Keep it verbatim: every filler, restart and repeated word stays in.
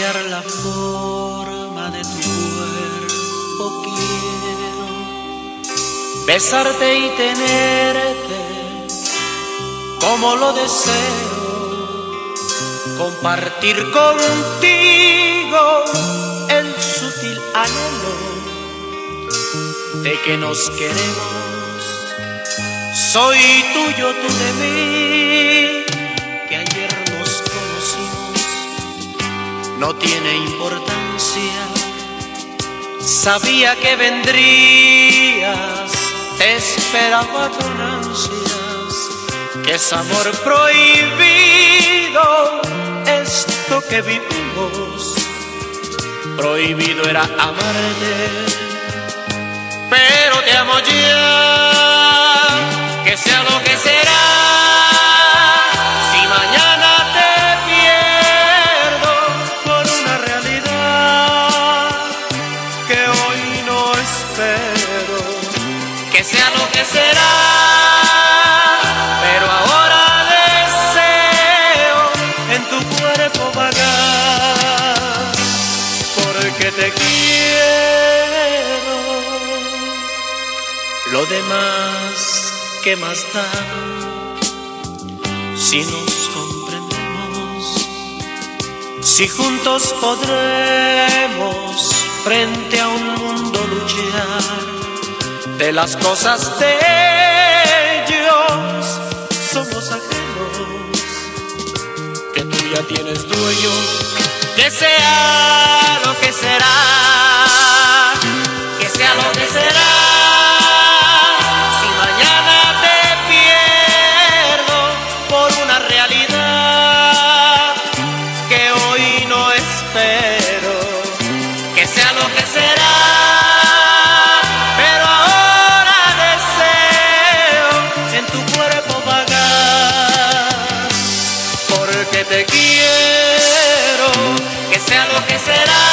cambiar la forma de tu cuerpo quiero, besarte y tenerte como lo deseo, compartir contigo el sutil anhelo de que nos queremos. Soy tuyo, tú de mí, que ayer nos conocimos, no tiene importancia. Sabía que vendrías, te esperaba con ansias, que es amor prohibido esto que vivimos. Prohibido era amarte, pero te amo ya, que sea lo que será. Si mañana te pierdo por una realidad que hoy no espero, que sea lo que será, pero ahora deseo en tu cuerpo vagar, porque te quiero. Lo demás, ¿qué más da? Si nos comprendemos, si juntos podremos frente a un mundo luchar, de las cosas de ellos somos ajenos, que tú ya tienes dueño, que sea lo que será, que sea lo que será. Si mañana te pierdo por una realidad que hoy no espero, que sea lo que será, pero ahora deseo en tu cuerpo vagar, porque te quiero, que sea lo que será.